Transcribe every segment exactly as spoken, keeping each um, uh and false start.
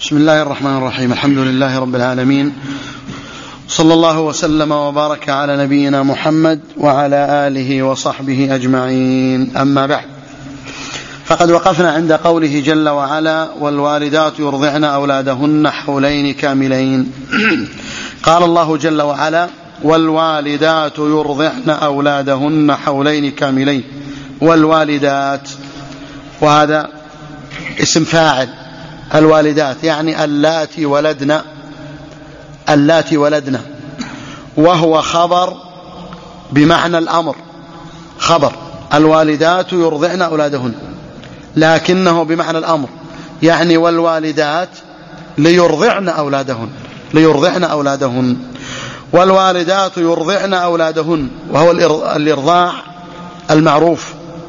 بسم الله الرحمن الرحيم. الحمد لله رب العالمين، صلى الله وسلم وبارك على نبينا محمد وعلى آله وصحبه أجمعين. أما بعد، فقد وقفنا عند قوله جل وعلا: والوالدات يرضعن أولادهن حولين كاملين. قال الله جل وعلا: والوالدات يرضعن أولادهن حولين كاملين. والوالدات، وهذا اسم فاعل، الوالدات يعني اللاتي ولدن، اللاتي ولدن، وهو خبر بمعنى الأمر، خبر الوالدات يرضعن أولادهن، لكنه بمعنى الأمر، يعني والوالدات ليرضعن أولادهن، ليرضعن أولادهن. والوالدات يرضعن أولادهن، وهو الإرضاع المعروف.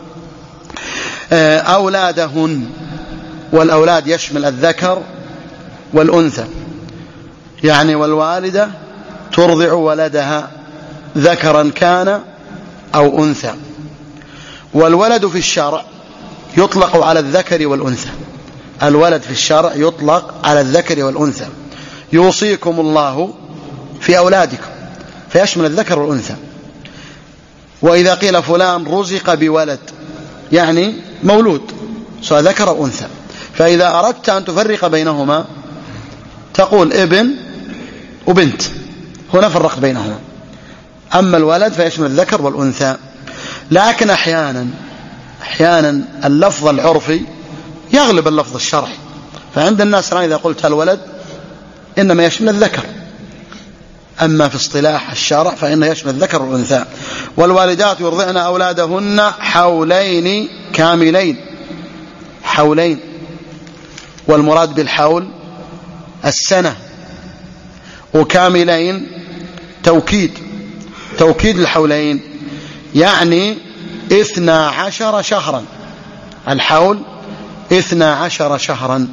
أولادهن، والأولاد يشمل الذكر والأنثى، يعني والوالدة ترضع ولدها ذكرا كان أو أنثى. والولد في الشرع يطلق على الذكر والأنثى، الولد في الشرع يطلق على الذكر والأنثى. يوصيكم الله في أولادكم، فيشمل الذكر والأنثى. وإذا قيل فلان رزق بولد، يعني مولود سواء ذكر أو أنثى. فإذا أردت أن تفرق بينهما تقول ابن وبنت، هنا فرق بينهما. أما الولد فيشمل الذكر والأنثى. لكن أحيانا أحيانا اللفظ العرفي يغلب اللفظ الشرعي، فعند الناس الآن إذا قلت الولد إنما يشمل الذكر، أما في اصطلاح الشرع فإنه يشمل الذكر والأنثى. والوالدات يرضعن أولادهن حولين كاملين، حولين، والمراد بالحول السنة، وكاملين توكيد، توكيد الحولين، يعني اثنا عشر شهرا، الحول اثنا عشر شهرا،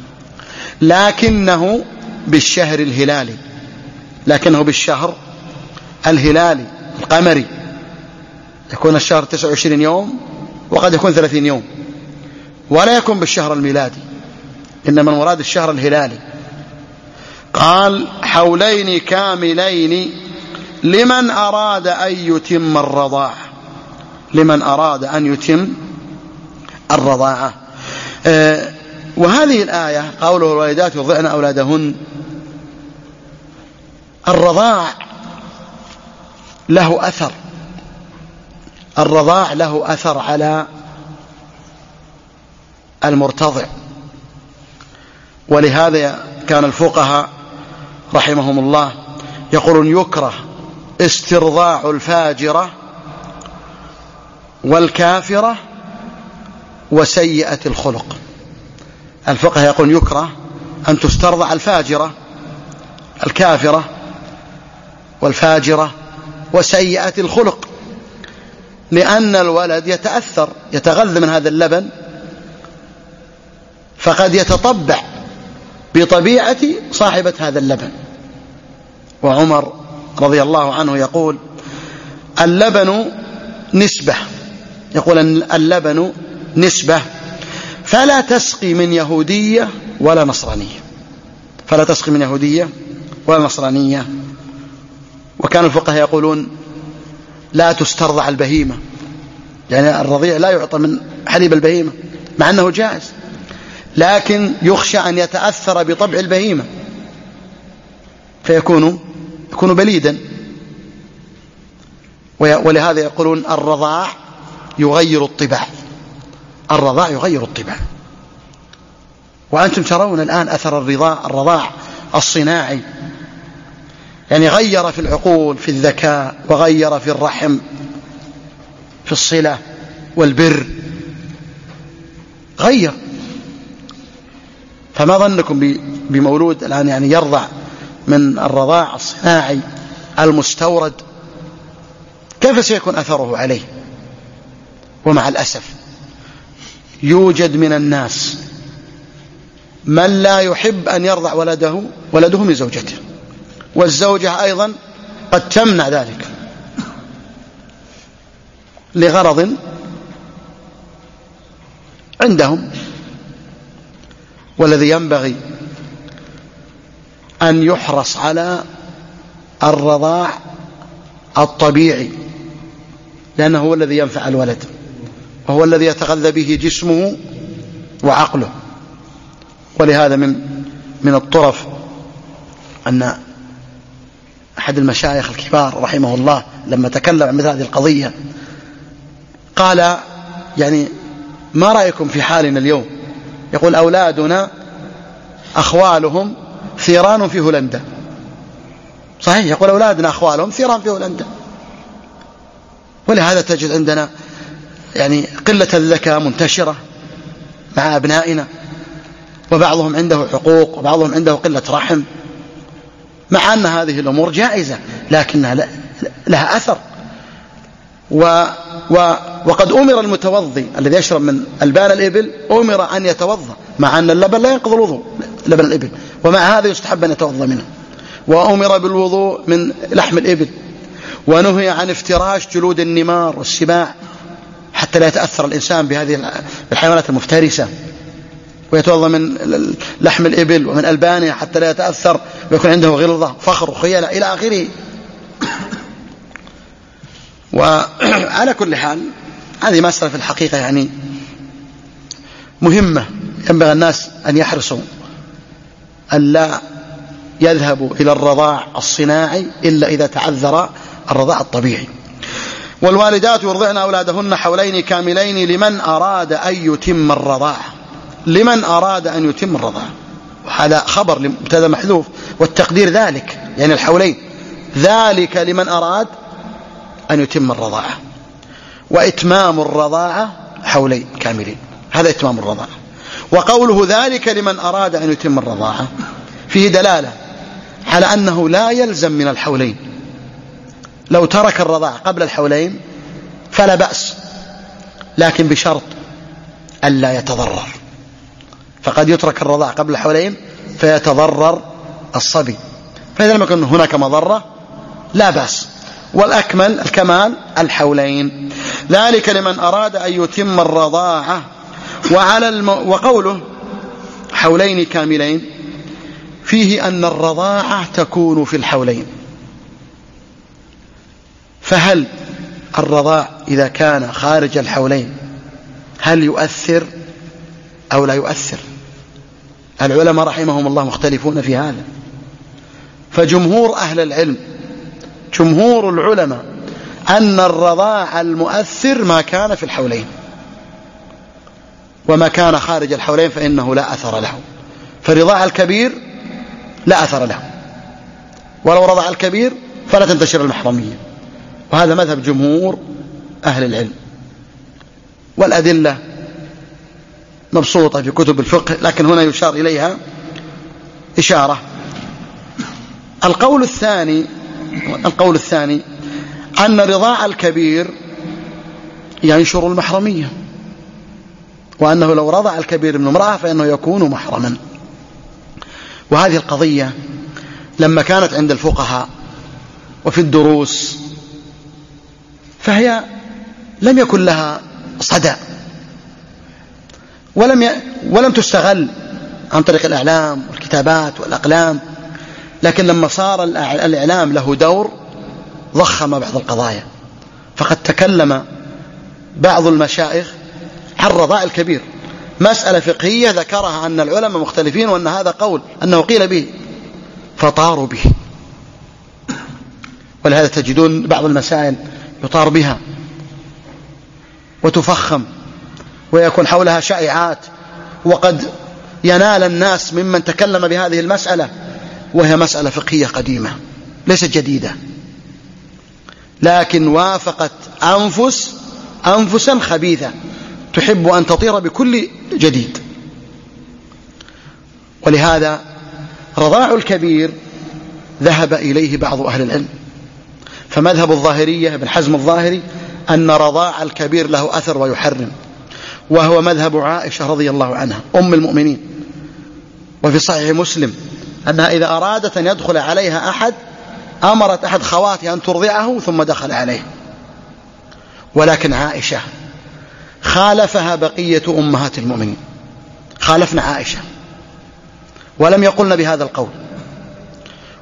لكنه بالشهر الهلالي، لكنه بالشهر الهلالي القمري. يكون الشهر تسعة وعشرين يوم وقد يكون ثلاثين يوم، ولا يكون بالشهر الميلادي، إنما المراد الشهر الهلالي. قال: حولين كاملين لمن أراد أن يتم الرضاعة، لمن أراد أن يتم الرضاعة. آه وهذه الآية قوله الوالدات يرضعن أولادهن، الرضاع له أثر، الرضاع له أثر على المرتضع. ولهذا كان الفقهاء رحمهم الله يقولون: يكره استرضاع الفاجرة والكافرة وسيئة الخلق. الفقهاء يقولون يكره أن تسترضع الفاجرة، الكافرة والفاجرة وسيئة الخلق، لأن الولد يتأثر، يتغذى من هذا اللبن، فقد يتطبع بطبيعة صاحبة هذا اللبن. وعمر رضي الله عنه يقول: اللبن نسبة، يقول أن اللبن نسبة، فلا تسقي من يهودية ولا نصرانية، فلا تسقي من يهودية ولا نصرانية. وكان الفقهاء يقولون: لا تسترضع البهيمة، يعني الرضيع لا يعطى من حليب البهيمة مع أنه جائز، لكن يخشى أن يتأثر بطبع البهيمة فيكون يكون بليدا. ولهذا يقولون الرضاع يغير الطباع، الرضاع يغير الطباع. وأنتم ترون الآن أثر الرضاع، الرضاع الصناعي، يعني غير في العقول، في الذكاء، وغير في الرحم، في الصلة والبر، غير. فما ظنكم بمولود الآن يعني يرضع من الرضاع الصناعي المستورد؟ كيف سيكون أثره عليه؟ ومع الأسف يوجد من الناس من لا يحب أن يرضع ولده ولده من زوجته، والزوجة أيضا قد تمنع ذلك لغرض عندهم. والذي ينبغي أن يحرص على الرضاع الطبيعي، لأنه هو الذي ينفع الولد، وهو الذي يتغذى به جسمه وعقله. ولهذا من من الطرف أن أحد المشايخ الكبار رحمه الله لما تكلم عن مثل هذه القضية قال: يعني ما رأيكم في حالنا اليوم؟ يقول: أولادنا أخوالهم ثيران في هولندا. صحيح، يقول أولادنا أخوالهم ثيران في هولندا. ولهذا تجد عندنا يعني قلة الذكاء منتشرة مع أبنائنا، وبعضهم عنده حقوق وبعضهم عنده قلة رحم، مع أن هذه الأمور جائزة لكنها لها أثر. و و وقد أمر المتوضي الذي يشرب من ألبان الإبل أمر أن يتوضأ، مع أن اللبن لا ينقض الوضوء، لبن الإبل، ومع هذا يستحب أن يتوضأ منه. وأمر بالوضوء من لحم الإبل، ونهي عن افتراش جلود النمار والسباع حتى لا يتأثر الإنسان بهذه الحيوانات المفترسة، ويتوضأ من لحم الإبل ومن ألبانها حتى لا يتأثر ويكون عنده غلظة فخر وخيلة إلى آخره. وعلى كل حال هذه مسألة في الحقيقة يعني مهمة، ينبغي الناس أن يحرصوا أن لا يذهبوا إلى الرضاع الصناعي إلا إذا تعذر الرضاع الطبيعي. والوالدات يرضعن أولادهن حولين كاملين لمن أراد أن يتم الرضاعة. لمن أراد أن يتم الرضاعة، وهذا خبر مبتدأ محذوف، والتقدير ذلك يعني الحولين، ذلك لمن أراد أن يتم الرضاعة. وإتمام الرضاعة حولين كاملين، هذا إتمام الرضاعة. وقوله ذلك لمن أراد أن يتم الرضاعة فيه دلالة على أنه لا يلزم من الحولين. لو ترك الرضاعة قبل الحولين فلا بأس، لكن بشرط ألا يتضرر. فقد يترك الرضاعة قبل الحولين فيتضرر الصبي، فإذا لم يكن هناك مضرة لا بأس. والأكمل الكمال الحولين. ذلك لمن أراد أن يتم الرضاعة. وعلى الم... وقوله حولين كاملين فيه أن الرضاعة تكون في الحولين. فهل الرضاع إذا كان خارج الحولين هل يؤثر أو لا يؤثر؟ العلماء رحمهم الله مختلفون في هذا. فجمهور أهل العلم، جمهور العلماء، أن الرضاع المؤثر ما كان في الحولين، وما كان خارج الحولين فإنه لا أثر له. فرضاع الكبير لا أثر له، ولو رضع الكبير فلا تنتشر المحرمية. وهذا مذهب جمهور أهل العلم، والأدلة مبسوطة في كتب الفقه، لكن هنا يشار إليها إشارة. القول الثاني القول الثاني أن رضاع الكبير ينشر المحرمية، وأنه لو رضع الكبير من امرأة فإنه يكون محرما. وهذه القضية لما كانت عند الفقهاء وفي الدروس فهي لم يكن لها صدى، ولم ي... ولم تستغل عن طريق الإعلام والكتابات والأقلام. لكن لما صار الإعلام له دور ضخم بعض القضايا، فقد تكلم بعض المشايخ عن رضاع الكبير، مسألة فقهية ذكرها أن العلماء مختلفين وأن هذا قول أنه قيل به، فطاروا به. ولهذا تجدون بعض المسائل يطار بها وتفخم ويكون حولها شائعات، وقد ينال الناس ممن تكلم بهذه المسألة، وهي مسألة فقهية قديمة ليست جديدة، لكن وافقت أنفس أنفسا خبيثة تحب أن تطير بكل جديد. ولهذا رضاع الكبير ذهب إليه بعض أهل العلم. فمذهب الظاهرية ابن حزم الظاهري أن رضاع الكبير له أثر ويحرم، وهو مذهب عائشة رضي الله عنها أم المؤمنين. وفي صحيح مسلم أنها إذا أرادت أن يدخل عليها أحد أمرت أحد خواتها أن ترضعه ثم دخل عليه. ولكن عائشة خالفها بقية أمهات المؤمنين، خالفنا عائشة ولم يقلن بهذا القول،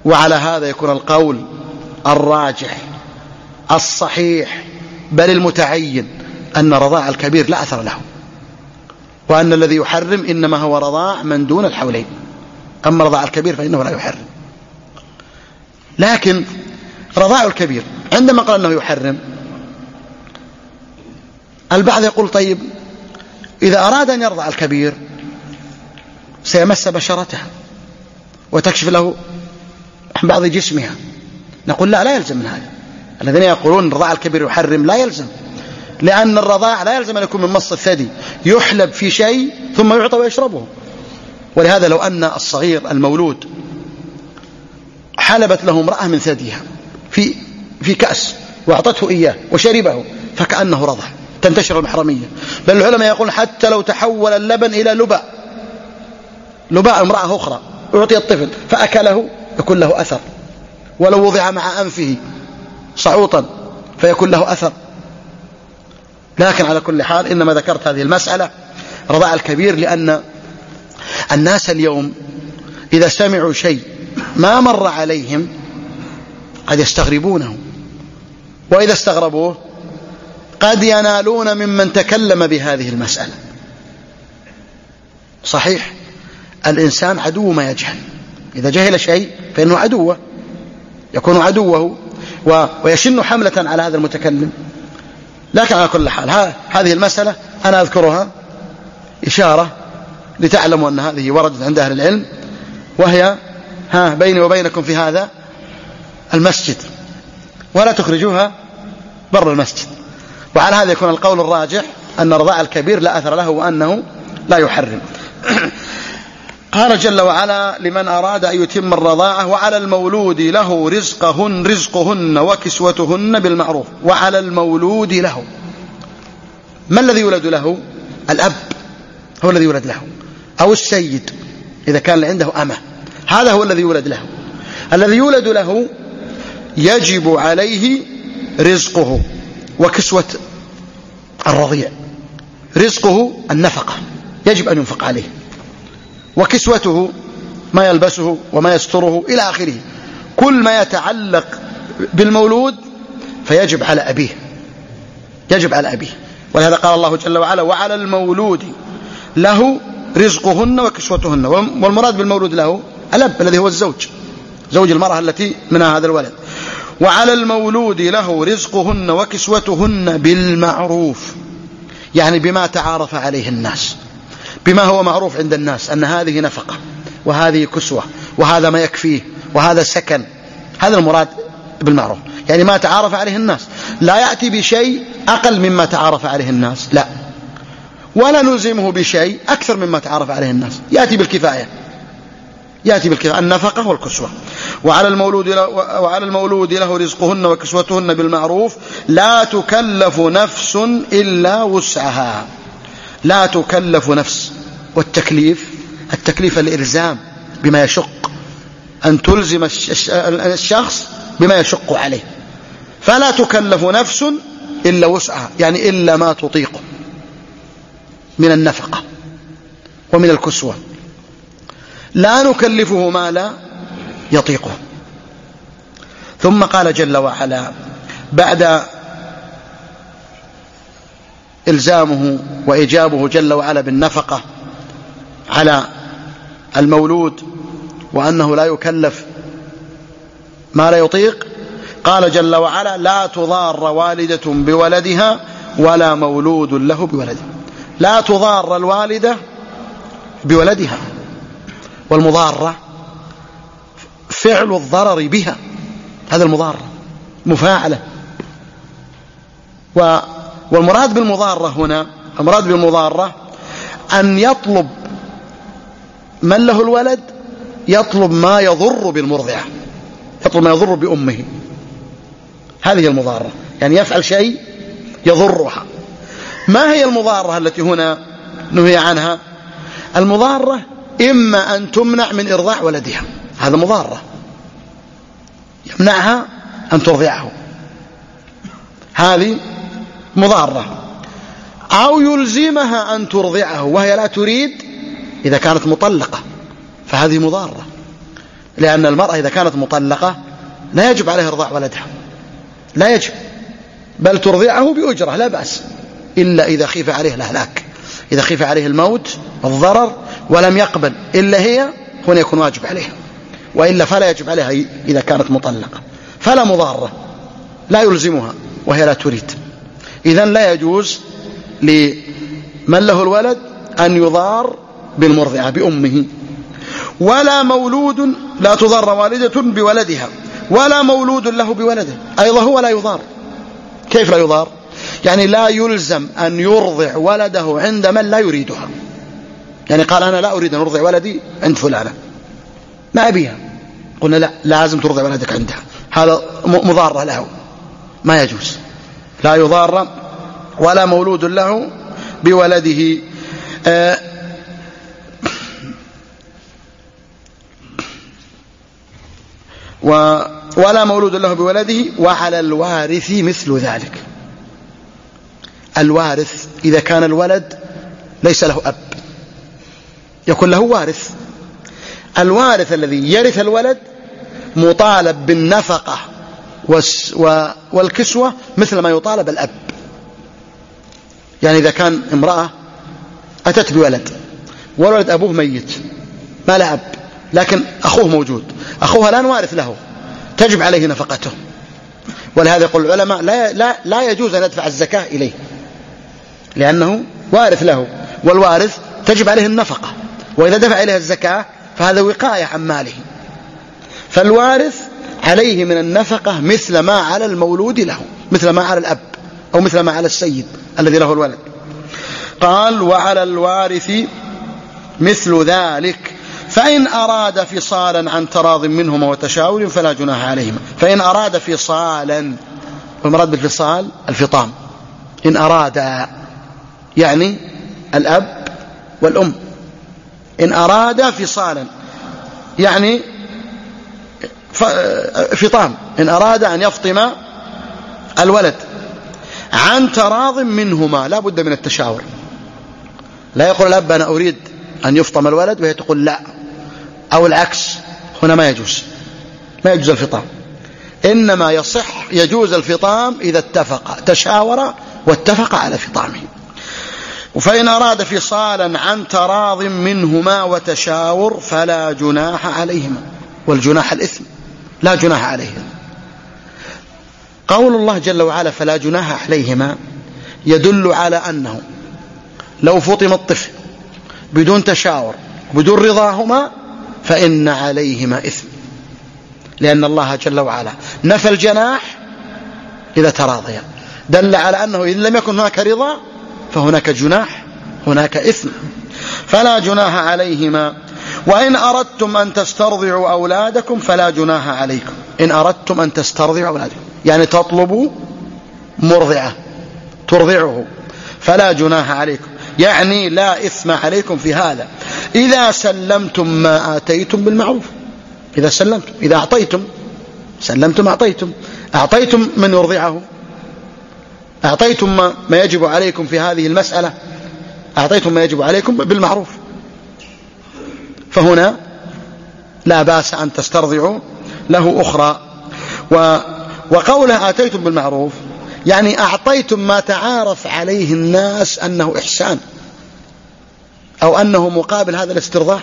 وعلى هذا يكون القول الراجح الصحيح بل المتعين أن رضاع الكبير لا أثر له، وأن الذي يحرم إنما هو رضاع من دون الحولين، أما رضاع الكبير فإنه لا يحرم. لكن رضاع الكبير عندما قال أنه يحرم، البعض يقول طيب إذا أراد أن يرضع الكبير سيمس بشرتها وتكشف له عن بعض جسمها، نقول لا لا يلزم من هذا. الذين يقولون رضاع الكبير يحرم لا يلزم، لأن الرضاع لا يلزم أن يكون من مص الثدي، يحلب في شيء ثم يعطى ويشربه. ولهذا لو أن الصغير المولود حلبت له امرأة من ثديها في في كأس وأعطته إياه وشربه فكأنه رضع، تنتشر المحرمية. بل العلماء يقول حتى لو تحول اللبن إلى لبأ، لباء امرأة أخرى أعطي الطفل فأكله يكون له أثر، ولو وضع مع أنفه صعوطا فيكون له أثر. لكن على كل حال إنما ذكرت هذه المسألة رضاع الكبير لأن الناس اليوم إذا سمعوا شيء ما مر عليهم قد يستغربونه، وإذا استغربوه قد ينالون ممن تكلم بهذه المسألة. صحيح الإنسان عدو ما يجهل، إذا جهل شيء فإنه عدوه، يكون عدوه ويشن حملة على هذا المتكلم. لكن على كل حال هذه المسألة أنا أذكرها إشارة لتعلموا أن هذه وردت عند أهل العلم، وهي ها بيني وبينكم في هذا المسجد، ولا تخرجوها بر المسجد. وعلى هذا يكون القول الراجح أن رضاع الكبير لا أثر له وأنه لا يحرم. قال جل وعلا لمن أراد أن يتم الرضاعة وعلى المولود له رزقهن رزقهن وكسوتهن بالمعروف. وعلى المولود له، ما الذي يولد له؟ الأب هو الذي يولد له، أو السيد إذا كان عنده أمة، هذا هو الذي يولد له. الذي يولد له يجب عليه رزقه وكسوة الرضيع. رزقه النفقة يجب أن ينفق عليه، وكسوته ما يلبسه وما يستره إلى آخره. كل ما يتعلق بالمولود فيجب على أبيه، يجب على أبيه. ولهذا قال الله جل وعلا وعلى المولود له رزقهن وكسوتهن. والمراد بالمولود له الأب الذي هو الزوج، زوج المرأة التي منها هذا الولد. وعلى المولود له رزقهن وكسوتهن بالمعروف، يعني بما تعارف عليه الناس، بما هو معروف عند الناس أن هذه نفقة وهذه كسوة وهذا ما يكفيه وهذا سكن. هذا المراد بالمعروف، يعني ما تعارف عليه الناس، لا يأتي بشيء أقل مما تعارف عليه الناس، لا، ولا نلزمه بشيء أكثر مما تعارف عليه الناس، يأتي بالكفاية، يأتي بالكفاية النفقة والكسوة. وعلى المولود له وعلى المولود له رزقهن وكسوتهن بالمعروف لا تكلف نفس إلا وسعها. لا تكلف نفس، والتكليف التكليف الإلزام بما يشق، أن تلزم الشخص بما يشق عليه. فلا تكلف نفس إلا وسعها، يعني إلا ما تطيقه من النفقة ومن الكسوة، لا نكلفه ما لا يطيقه. ثم قال جل وعلا بعد إلزامه وإجابه جل وعلا بالنفقة على المولود وأنه لا يكلف ما لا يطيق، قال جل وعلا لا تضار والدة بولدها ولا مولود له بولده. لا تضار الوالدة بولدها، والمضارة فعل الضرر بها، هذا المضارة مفاعلة. والمراد بالمضارة هنا، المراد بالمضارة أن يطلب من له الولد يطلب ما يضر بالمرضعة، يطلب ما يضر بأمه، هذه المضارة، يعني يفعل شيء يضرها. ما هي المضارة التي هنا نهي عنها؟ المضارة إما أن تمنع من إرضاع ولدها، هذا مضارة، يمنعها أن ترضعه، هذه مضارة. أو يلزمها أن ترضعه وهي لا تريد، إذا كانت مطلقة فهذه مضارة، لأن المرأة إذا كانت مطلقة لا يجب عليها إرضاع ولدها، لا يجب، بل ترضعه بأجرة لا بأس، إلا إذا خيف عليه الهلاك، إذا خيف عليه الموت والضرر ولم يقبل إلا هي، هنا يكون واجب عليها، وإلا فلا يجب عليها إذا كانت مطلقة، فلا مضارة، لا يلزمها وهي لا تريد. إذن لا يجوز لمن له الولد أن يضار بالمرضعة بأمه. ولا مولود، لا تضار والدة بولدها ولا مولود له بولده، أيضا هو لا يضار. كيف لا يضار؟ يعني لا يلزم أن يرضع ولده عند من لا يريدها. يعني قال أنا لا أريد أن أرضع ولدي عند فلانة، ما أبيها، قلنا لا، لازم ترضع ولدك عندها، هذا مضارة له، ما يجوز، لا يضار ولا مولود له بولده. آه ولا مولود له بولده. وعلى الوارث مثل ذلك. الوارث إذا كان الولد ليس له أب يكون له وارث. الوارث الذي يرث الولد مطالب بالنفقة والكسوة مثل ما يطالب الأب. يعني إذا كان امرأة أتت بولد والولد أبوه ميت ما له أب، لكن أخوه موجود، أخوها الآن وارث له، تجب عليه نفقته. ولهذا يقول العلماء لا, لا, لا يجوز أن يدفع الزكاة إليه لأنه وارث له، والوارث تجب عليه النفقة، وإذا دفع إليه الزكاة فهذا وقاية عن ماله. فالوارث عليه من النفقة مثل ما على المولود له، مثل ما على الأب أو مثل ما على السيد الذي له الولد. قال وعلى الوارث مثل ذلك فإن أراد فصالا عن تراض منهما وتشاور فلا جناح عليهما. فإن أراد فصالا، والمراد بالفصال الفطام، إن أراد يعني الأب والأم، إن أراد فصالا يعني فطام، إن أراد أن يفطم الولد عن تراض منهما، لا بد من التشاور. لا يقول الأب أنا أريد أن يفطم الولد وهي تقول لا، أو العكس، هنا ما يجوز، ما يجوز الفطام. إنما يصح يجوز الفطام إذا اتفق، تشاور واتفق على فطامه. فإن أراد فصالا عن تراض منهما وتشاور فلا جناح عليهما، والجناح الإثم، لا جناح عليهما. قول الله جل وعلا فلا جناح عليهما يدل على أنه لو فطم الطفل بدون تشاور بدون رضاهما فإن عليهما إثم، لأن الله جل وعلا نفى الجناح إذا تراضيا، دل على أنه إن لم يكن هناك رضا فهناك جناح، هناك إثم. فلا جناح عليهما. وإن أردتم أن تسترضعوا أولادكم فلا جناح عليكم. إن أردتم أن تسترضعوا أولادكم يعني تطلبوا مرضعة ترضعه فلا جناح عليكم، يعني لا إثم عليكم في هذا إذا سلمتم ما آتيتم بالمعروف. إذا سلمتم، إذا أعطيتم، سلمتم أعطيتم، أعطيتم من يرضعه، أعطيتم ما يجب عليكم في هذه المسألة، أعطيتم ما يجب عليكم بالمعروف، فهنا لا بأس أن تسترضعوا له أخرى. وقوله آتيتم بالمعروف يعني أعطيتم ما تعارف عليه الناس أنه إحسان أو أنه مقابل هذا الاسترضاع.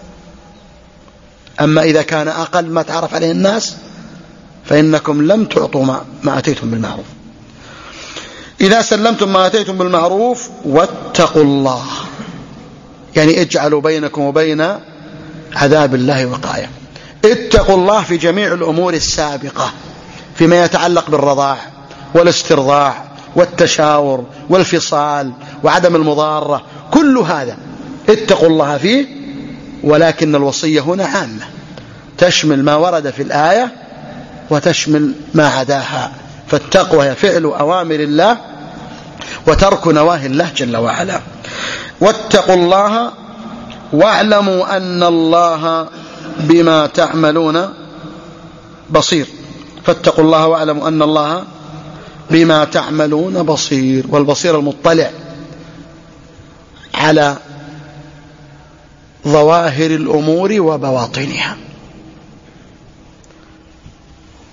أما إذا كان أقل ما تعرف عليه الناس فإنكم لم تعطوا ما, ما أتيتم بالمعروف. إذا سلمتم ما أتيتم بالمعروف واتقوا الله، يعني اجعلوا بينكم وبين عذاب الله وقاية. اتقوا الله في جميع الأمور السابقة فيما يتعلق بالرضاع والاسترضاع والتشاور والفصال وعدم المضارة، كل هذا اتقوا الله فيه. ولكن الوصية هنا عامة تشمل ما ورد في الآية وتشمل ما عداها، فالتقوى هي فعل أوامر الله وترك نواهي الله جل وعلا. واتقوا الله واعلموا أن الله بما تعملون بصير. فاتقوا الله واعلموا أن الله بما تعملون بصير، والبصير المطلع على ظواهر الأمور وبواطنها.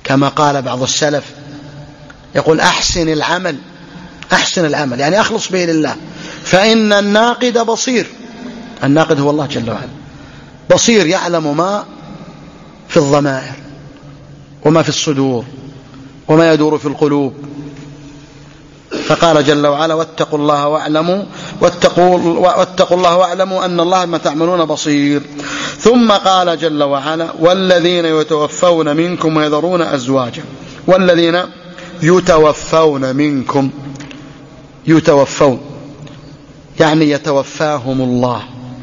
كما قال بعض السلف، يقول أحسن العمل، أحسن العمل يعني أخلص به لله، فإن الناقد بصير. الناقد هو الله جل وعلا، بصير يعلم ما في الضمائر وما في الصدور وما يدور في القلوب. فقال جل وعلا واتقوا الله واعلموا واتقوا, واتقوا الله واعلموا أن الله ما تعملون بصير. ثم قال جل وعلا والذين يتوفون منكم ويذرون أزواجا، والذين يتوفون منكم، يتوفون يعني يتوفاهم الله،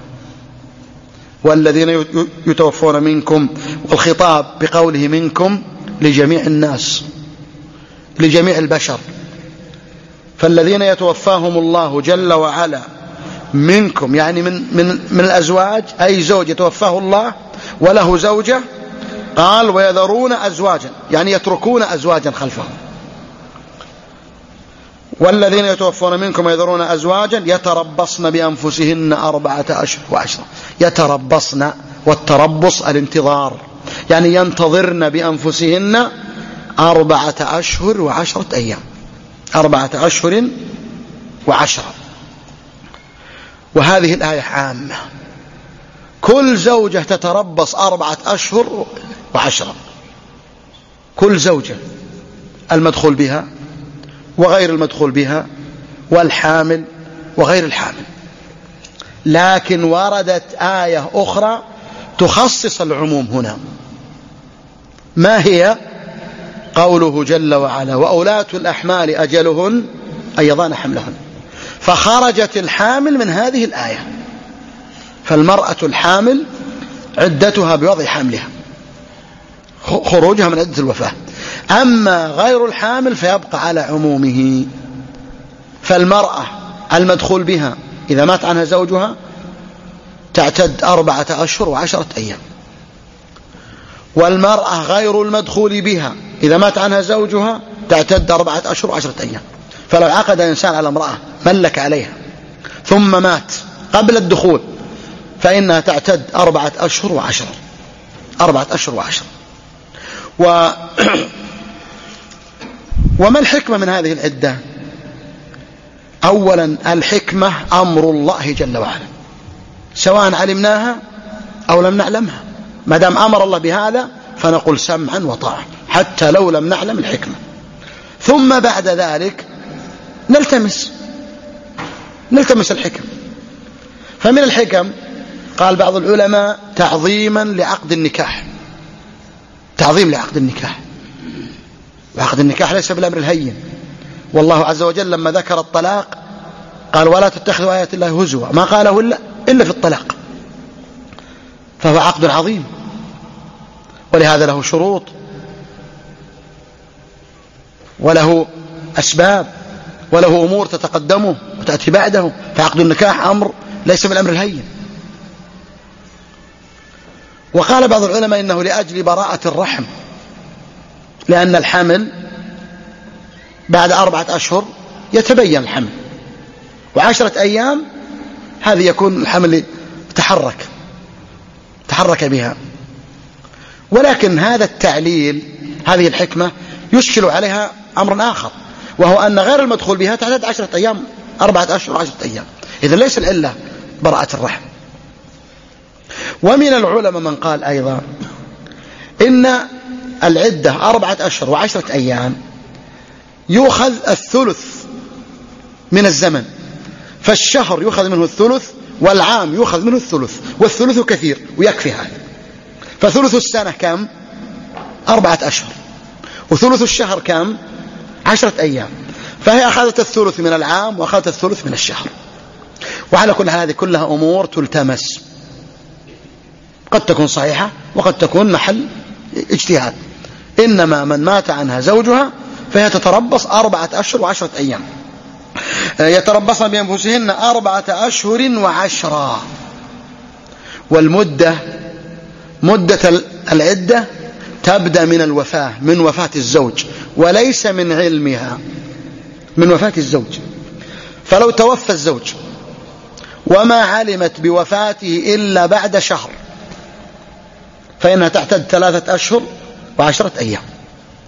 والذين يتوفون منكم، والخطاب بقوله منكم لجميع الناس، لجميع البشر. فالذين يتوفاهم الله جل وعلا منكم يعني من, من, من الأزواج، أي زوج يتوفاه الله وله زوجة. قال ويذرون أزواجا يعني يتركون أزواجا خلفهم. والذين يتوفون منكم ويذرون أزواجا يتربصن بأنفسهن أربعة أشهر وعشرة. يتربصن، والتربص الانتظار، يعني ينتظرن بأنفسهن أربعة أشهر وعشرة أيام، أربعة أشهر وعشرة. وهذه الآية عامة، كل زوجة تتربص أربعة أشهر وعشرة، كل زوجة، المدخول بها وغير المدخول بها، والحامل وغير الحامل. لكن وردت آية أخرى تخصص العموم هنا، ما هي؟ قوله جل وعلا وأولاة الأحمال أجلهن أن يضعن حملهن. فخرجت الحامل من هذه الآية، فالمرأة الحامل عدتها بوضع حملها، خروجها من عدة الوفاة. أما غير الحامل فيبقى على عمومه. فالمرأة المدخول بها إذا مات عنها زوجها تعتد أربعة أشهر وعشرة أيام، والمرأة غير المدخول بها إذا مات عنها زوجها تعتد أربعة أشهر وعشرة أيام. فلو عقد إنسان على امرأة ملك عليها ثم مات قبل الدخول فإنها تعتد أربعة أشهر وعشرة، أربعة أشهر وعشرة. و... وما الحكمة من هذه العدة؟ أولا الحكمة أمر الله جل وعلا، سواء علمناها أو لم نعلمها، ما دام أمر الله بهذا فنقول سمعا وطاعة حتى لو لم نعلم الحكمة. ثم بعد ذلك نلتمس نلتمس الحكم. فمن الحكم قال بعض العلماء تعظيما لعقد النكاح، تعظيم لعقد النكاح، وعقد النكاح ليس بالأمر الهين. والله عز وجل لما ذكر الطلاق قال ولا تتخذوا آيات الله هزوا، ما قاله إلا, إلا في الطلاق، فهو عقد عظيم، ولهذا له شروط وله أسباب وله أمور تتقدمه وتأتي بعده. فعقد النكاح أمر ليس بالأمر الهين. وقال بعض العلماء إنه لأجل براءة الرحم، لأن الحمل بعد أربعة أشهر يتبين الحمل، وعشرة أيام هذه يكون الحمل تحرك تحرك بها. ولكن هذا التعليل، هذه الحكمة يشكل عليها أمر آخر، وهو أن غير المدخول بها تعتد عشرة أيام، أربعة أشهر وعشرة أيام. إذن ليس العلة براءة الرحم. ومن العلماء من قال أيضا إن العدة أربعة أشهر وعشرة أيام يؤخذ الثلث من الزمن، فالشهر يؤخذ منه الثلث والعام يؤخذ منه الثلث، والثلث كثير ويكفي هذا. فثلث السنة كم؟ أربعة أشهر، وثلث الشهر كم؟ عشرة أيام. فهي أخذت الثلث من العام وأخذت الثلث من الشهر. وعلى كل هذه كلها أمور تلتمس، قد تكون صحيحة وقد تكون محل اجتهاد. إنما من مات عنها زوجها فهي تتربص أربعة أشهر وعشرة أيام. يتربصن بأنفسهن أربعة أشهر وعشرة. والمدة، مدة العدة تبدأ من الوفاة، من وفاة الزوج، وليس من علمها، من وفاة الزوج. فلو توفى الزوج وما علمت بوفاته إلا بعد شهر فإنها تعتد ثلاثة أشهر وعشرة أيام.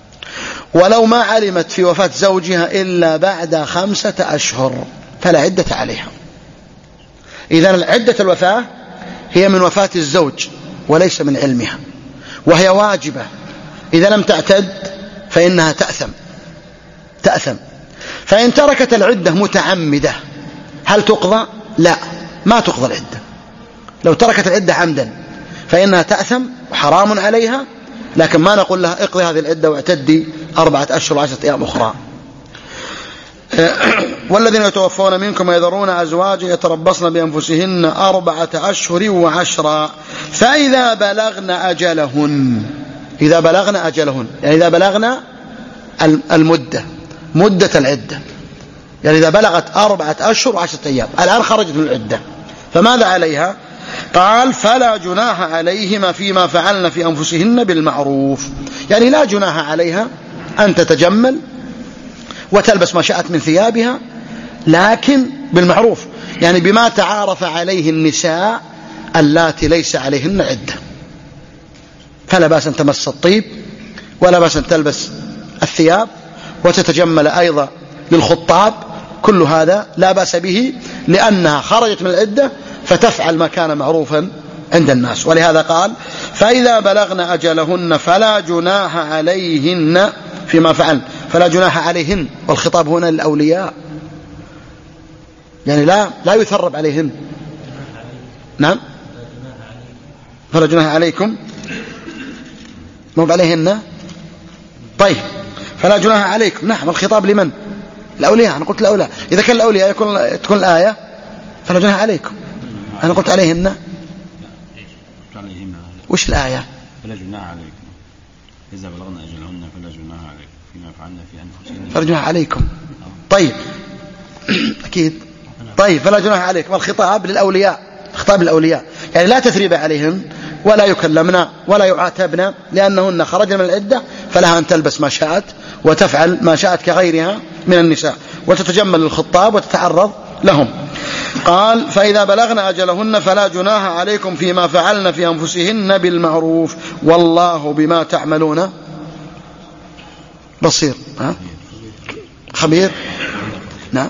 ولو ما علمت في وفاة زوجها إلا بعد خمسة أشهر فلا عدة عليها. إذن عدة الوفاة هي من وفاة الزوج وليس من علمها، وهي واجبة. إذا لم تعتد فإنها تأثم تأثم فإن تركت العدة متعمدة هل تقضى؟ لا، ما تقضى العدة. لو تركت العدة عمدا فإنها تأثم وحرام عليها، لكن ما نقول لها اقضي هذه العدة واعتدي أربعة أشهر وعشرة أيام أخرى. والذين يتوفون منكم ويذرون أزواجا يتربصن بأنفسهن أربعة أشهر وعشرا فإذا بلغن أجلهن، إذا بلغن أجلهن يعني إذا بلغن المدة مدة العدة، يعني إذا بلغت أربعة أشهر وعشرة أيام الآن خرجت من العدة فماذا عليها؟ قال فلا جناح عليهما فيما فعلن في أنفسهن بالمعروف، يعني لا جناح عليها أن تتجمل وتلبس ما شاءت من ثيابها، لكن بالمعروف، يعني بما تعارف عليه النساء اللاتي ليس عليهن عدة. فلا بأس أن تمس الطيب ولا بأس أن تلبس الثياب وتتجمل أيضا للخطاب، كل هذا لا بأس به لأنها خرجت من العدة فتفعل ما كان معروفا عند الناس. ولهذا قال فإذا بلغن أجلهن فلا جناح عليهن فيما فعلن، فلا جناح عليهن، والخطاب هنا للأولياء، يعني لا لا يثرب عليهن. نعم فلا جناح عليكم مو عليهن. طيب فلا جناح عليكم، نعم الخطاب لمن؟ الأولياء. أنا قلت الأولياء، إذا كان الأولياء يكون تكون الآية فلا جناح عليكم، أنا قلت عليهن. وش الآية؟ فلا جناح عليكم إذا بلغنا أجلهن فلا جناح عليكم فيما فعلنا في أنفسهن فلا جناح عليكم. طيب أكيد. طيب فلا جناح عليكم، الخطاب للأولياء، خطاب للأولياء، يعني لا تثريب عليهم ولا يكلمن ولا يعاتبن لأنهن خرجن من العدة، فلها أن تلبس ما شاءت وتفعل ما شاءت كغيرها من النساء وتتجمل للخطاب وتتعرض لهم. قال فإذا بلغن أجلهن فلا جناح عليكم فيما فعلن في أنفسهن بالمعروف والله بما تعملون بصير. ها؟ خبير. نعم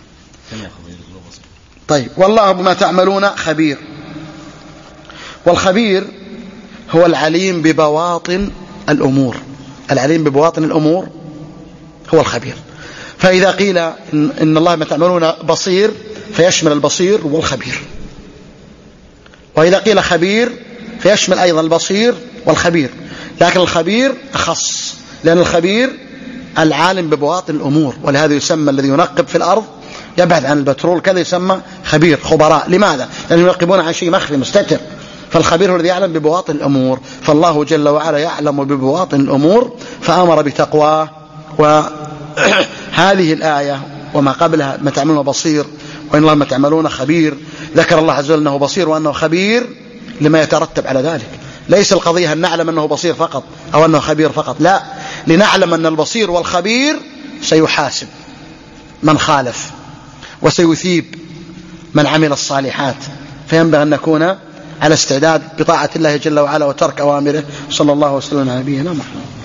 طيب والله بما تعملون خبير. والخبير هو العليم ببواطن الأمور، العليم ببواطن الأمور هو الخبير. فإذا قيل إن, إن الله ما تعملون بصير فيشمل البصير والخبير، وإذا قيل خبير فيشمل أيضا البصير والخبير، لكن الخبير أخص لأن الخبير العالم ببواطن الأمور، ولهذا يسمى الذي ينقب في الأرض يبحث عن البترول كذا يسمى خبير، خبراء. لماذا؟ لأنهم ينقبون عن شيء مخفي مستتر، فالخبير هو الذي يعلم ببواطن الأمور. فالله جل وعلا يعلم ببواطن الأمور فأمر بتقواه. وهذه الآية وما قبلها ما تعملون بصير وإن الله ما تعملون خبير، ذكر الله عز وجل أنه بصير وأنه خبير لما يترتب على ذلك. ليس القضية أن نعلم أنه بصير فقط أو أنه خبير فقط، لا، لنعلم أن البصير والخبير سيحاسب من خالف وسيثيب من عمل الصالحات، فينبغي أن نكون على استعداد بطاعة الله جل وعلا وترك أوامره. صلى الله وسلم على نبينا محمد.